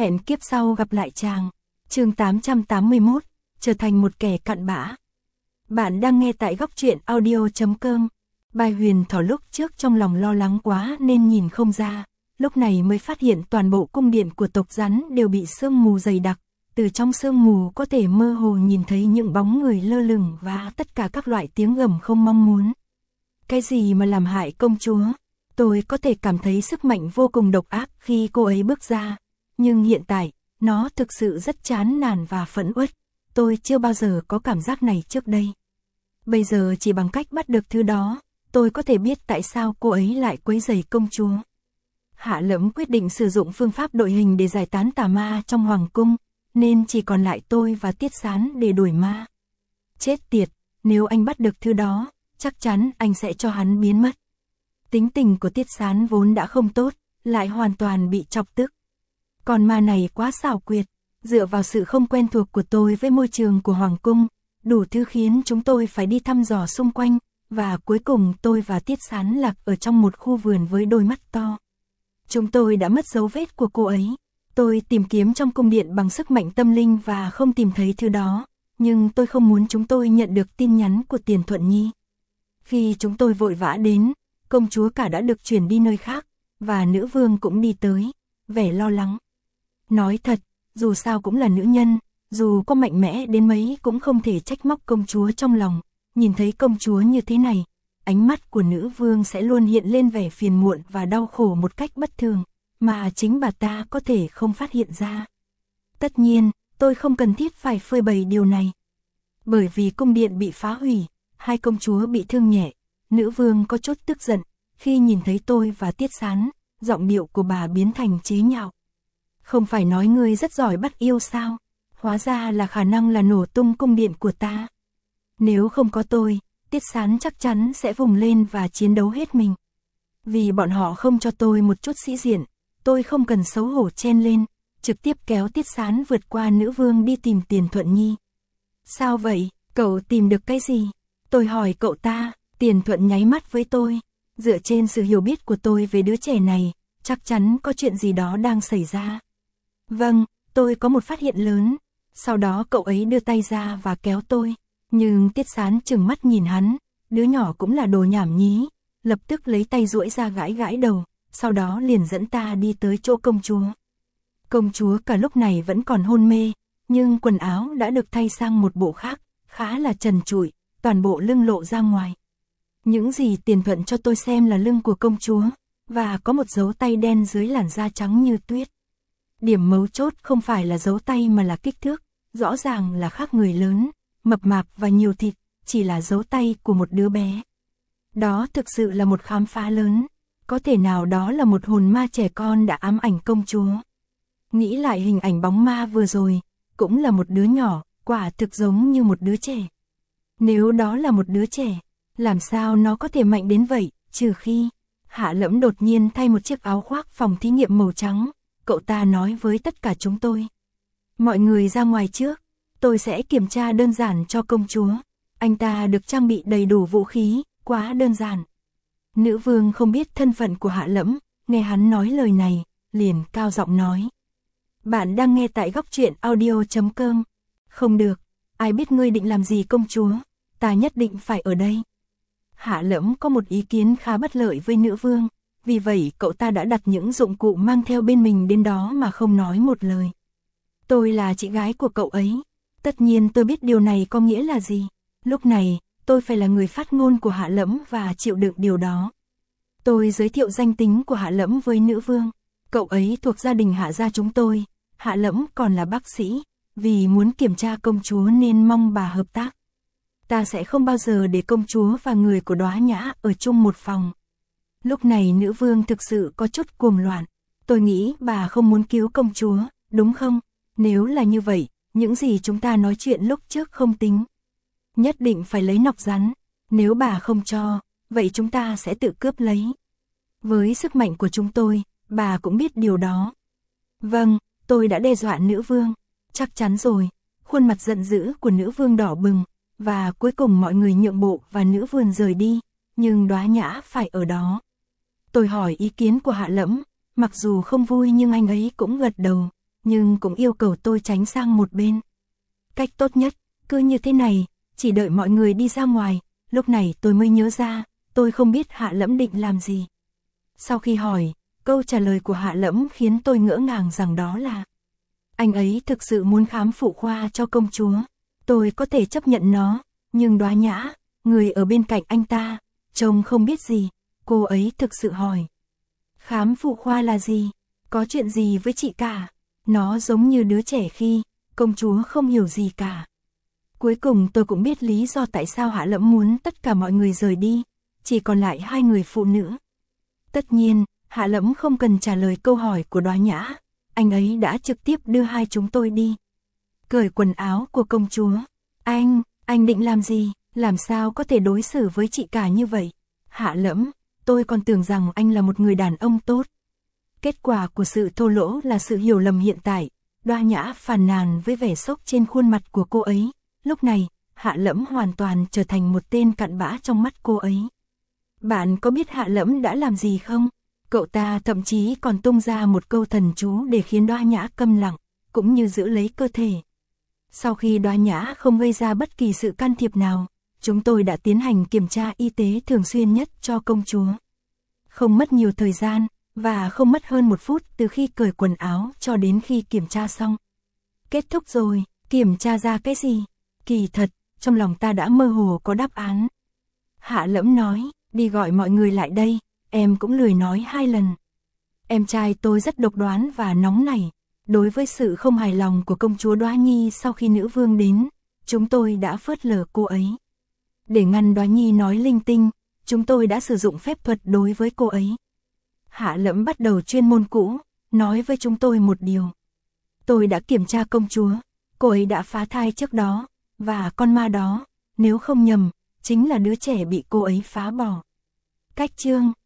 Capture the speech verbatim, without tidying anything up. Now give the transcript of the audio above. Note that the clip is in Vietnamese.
Hẹn kiếp sau gặp lại chàng. Chương tám trăm tám mươi mốt, trở thành một kẻ cặn bã. Bạn đang nghe tại góc truyện audio chấm com. Bài Huyền Thỏ lúc trước trong lòng lo lắng quá nên nhìn không ra, lúc này mới phát hiện toàn bộ cung điện của tộc rắn đều bị sương mù dày đặc, từ trong sương mù có thể mơ hồ nhìn thấy những bóng người lơ lửng và tất cả các loại tiếng gầm không mong muốn. Cái gì mà làm hại công chúa? Tôi có thể cảm thấy sức mạnh vô cùng độc ác khi cô ấy bước ra, nhưng hiện tại, nó thực sự rất chán nản và phẫn uất. Tôi chưa bao giờ có cảm giác này trước đây. Bây giờ chỉ bằng cách bắt được thứ đó, tôi có thể biết tại sao cô ấy lại quấy rầy công chúa. Hạ Lẫm quyết định sử dụng phương pháp đội hình để giải tán tà ma trong hoàng cung, nên chỉ còn lại tôi và Tiết Sán để đuổi ma. Chết tiệt, nếu anh bắt được thứ đó, chắc chắn anh sẽ cho hắn biến mất. Tính tình của Tiết Sán vốn đã không tốt, lại hoàn toàn bị chọc tức. Con ma này quá xảo quyệt, dựa vào sự không quen thuộc của tôi với môi trường của hoàng cung, đủ thứ khiến chúng tôi phải đi thăm dò xung quanh, và cuối cùng tôi và Tiết Sán lạc ở trong một khu vườn với đôi mắt to. Chúng tôi đã mất dấu vết của cô ấy. Tôi tìm kiếm trong cung điện bằng sức mạnh tâm linh và không tìm thấy thứ đó, nhưng tôi không muốn chúng tôi nhận được tin nhắn của Tiền Thuận Nhi. Khi chúng tôi vội vã đến, công chúa cả đã được chuyển đi nơi khác, và nữ vương cũng đi tới, vẻ lo lắng. Nói thật, dù sao cũng là nữ nhân, dù có mạnh mẽ đến mấy cũng không thể trách móc công chúa trong lòng. Nhìn thấy công chúa như thế này, ánh mắt của nữ vương sẽ luôn hiện lên vẻ phiền muộn và đau khổ một cách bất thường, mà chính bà ta có thể không phát hiện ra. Tất nhiên, tôi không cần thiết phải phơi bày điều này. Bởi vì cung điện bị phá hủy, hai công chúa bị thương nhẹ, nữ vương có chút tức giận, khi nhìn thấy tôi và Tiết Sán, giọng điệu của bà biến thành chế nhạo. Không phải nói ngươi rất giỏi bắt yêu sao? Hóa ra là khả năng là nổ tung cung điện của ta. Nếu không có tôi, Tiết Sán chắc chắn sẽ vùng lên và chiến đấu hết mình. Vì bọn họ không cho tôi một chút sĩ diện, tôi không cần xấu hổ chen lên, trực tiếp kéo Tiết Sán vượt qua nữ vương đi tìm Tiền Thuận Nhi. Sao vậy, cậu tìm được cái gì? Tôi hỏi cậu ta. Tiền Thuận nháy mắt với tôi. Dựa trên sự hiểu biết của tôi về đứa trẻ này, chắc chắn có chuyện gì đó đang xảy ra. Vâng, tôi có một phát hiện lớn. Sau đó cậu ấy đưa tay ra và kéo tôi. Nhưng Tiết Sán trừng mắt nhìn hắn, đứa nhỏ cũng là đồ nhảm nhí, lập tức lấy tay duỗi ra gãi gãi đầu, sau đó liền dẫn ta đi tới chỗ công chúa. Công chúa cả lúc này vẫn còn hôn mê, nhưng quần áo đã được thay sang một bộ khác, khá là trần trụi, toàn bộ lưng lộ ra ngoài. Những gì Tiền Thuận cho tôi xem là lưng của công chúa, và có một dấu tay đen dưới làn da trắng như tuyết. Điểm mấu chốt không phải là dấu tay mà là kích thước, rõ ràng là khác người lớn, mập mạp và nhiều thịt, chỉ là dấu tay của một đứa bé. Đó thực sự là một khám phá lớn, có thể nào đó là một hồn ma trẻ con đã ám ảnh công chúa. Nghĩ lại hình ảnh bóng ma vừa rồi, cũng là một đứa nhỏ, quả thực giống như một đứa trẻ. Nếu đó là một đứa trẻ, làm sao nó có thể mạnh đến vậy, trừ khi... Hạ Lẫm đột nhiên thay một chiếc áo khoác phòng thí nghiệm màu trắng, cậu ta nói với tất cả chúng tôi. Mọi người ra ngoài trước, tôi sẽ kiểm tra đơn giản cho công chúa. Anh ta được trang bị đầy đủ vũ khí, quá đơn giản. Nữ vương không biết thân phận của Hạ Lẫm, nghe hắn nói lời này, liền cao giọng nói. Bạn đang nghe tại góc truyện audio chấm com. Không được, ai biết ngươi định làm gì công chúa, ta nhất định phải ở đây. Hạ Lẫm có một ý kiến khá bất lợi với nữ vương, vì vậy cậu ta đã đặt những dụng cụ mang theo bên mình đến đó mà không nói một lời. Tôi là chị gái của cậu ấy, tất nhiên tôi biết điều này có nghĩa là gì. Lúc này, tôi phải là người phát ngôn của Hạ Lẫm và chịu đựng điều đó. Tôi giới thiệu danh tính của Hạ Lẫm với nữ vương. Cậu ấy thuộc gia đình Hạ gia chúng tôi, Hạ Lẫm còn là bác sĩ, vì muốn kiểm tra công chúa nên mong bà hợp tác. Ta sẽ không bao giờ để công chúa và người của Đóa Nhã ở chung một phòng. Lúc này nữ vương thực sự có chút cuồng loạn. Tôi nghĩ bà không muốn cứu công chúa, đúng không? Nếu là như vậy, những gì chúng ta nói chuyện lúc trước không tính. Nhất định phải lấy nọc rắn. Nếu bà không cho, vậy chúng ta sẽ tự cướp lấy. Với sức mạnh của chúng tôi, bà cũng biết điều đó. Vâng, tôi đã đe dọa nữ vương. Chắc chắn rồi. Khuôn mặt giận dữ của nữ vương đỏ bừng. Và cuối cùng mọi người nhượng bộ và nữ vương rời đi. Nhưng Đóa Nhã phải ở đó. Tôi hỏi ý kiến của Hạ Lẫm. Mặc dù không vui nhưng anh ấy cũng gật đầu. nhưng cũng yêu cầu tôi tránh sang một bên. Cách tốt nhất, cứ như thế này, chỉ đợi mọi người đi ra ngoài, lúc này tôi mới nhớ ra, tôi không biết Hạ Lẫm định làm gì. Sau khi hỏi, câu trả lời của Hạ Lẫm khiến tôi ngỡ ngàng rằng đó là anh ấy thực sự muốn khám phụ khoa cho công chúa. Tôi có thể chấp nhận nó, nhưng Đoá Nhã, người ở bên cạnh anh ta, trông không biết gì, cô ấy thực sự hỏi. Khám phụ khoa là gì? Có chuyện gì với chị cả? Nó giống như đứa trẻ khi công chúa không hiểu gì cả. Cuối cùng tôi cũng biết lý do tại sao Hạ Lẫm muốn tất cả mọi người rời đi, chỉ còn lại hai người phụ nữ. Tất nhiên, Hạ Lẫm không cần trả lời câu hỏi của Đoá Nhã, anh ấy đã trực tiếp đưa hai chúng tôi đi. Cởi quần áo của công chúa. Anh, anh định làm gì? Làm sao có thể đối xử với chị cả như vậy? Hạ Lẫm, tôi còn tưởng rằng anh là một người đàn ông tốt. Kết quả của sự thô lỗ là sự hiểu lầm hiện tại. Đoá Nhã phàn nàn với vẻ sốc trên khuôn mặt của cô ấy. Lúc này, Hạ Lẫm hoàn toàn trở thành một tên cặn bã trong mắt cô ấy. Bạn có biết Hạ Lẫm đã làm gì không? Cậu ta thậm chí còn tung ra một câu thần chú để khiến Đoá Nhã câm lặng, cũng như giữ lấy cơ thể. Sau khi Đoá Nhã không gây ra bất kỳ sự can thiệp nào, chúng tôi đã tiến hành kiểm tra y tế thường xuyên nhất cho công chúa. Không mất nhiều thời gian, và không mất hơn một phút từ khi cởi quần áo cho đến khi kiểm tra xong. Kết thúc rồi, kiểm tra ra cái gì? Kỳ thật, trong lòng ta đã mơ hồ có đáp án. Hạ Lẫm nói, đi gọi mọi người lại đây, em cũng lười nói hai lần. Em trai tôi rất độc đoán và nóng nảy. Đối với sự không hài lòng của công chúa Đoá Nhi sau khi nữ vương đến, chúng tôi đã phớt lờ cô ấy. Để ngăn Đoá Nhi nói linh tinh, chúng tôi đã sử dụng phép thuật đối với cô ấy. Hạ Lẫm bắt đầu chuyên môn cũ, nói với chúng tôi một điều. Tôi đã kiểm tra công chúa, cô ấy đã phá thai trước đó, và con ma đó, nếu không nhầm, chính là đứa trẻ bị cô ấy phá bỏ. Cách chương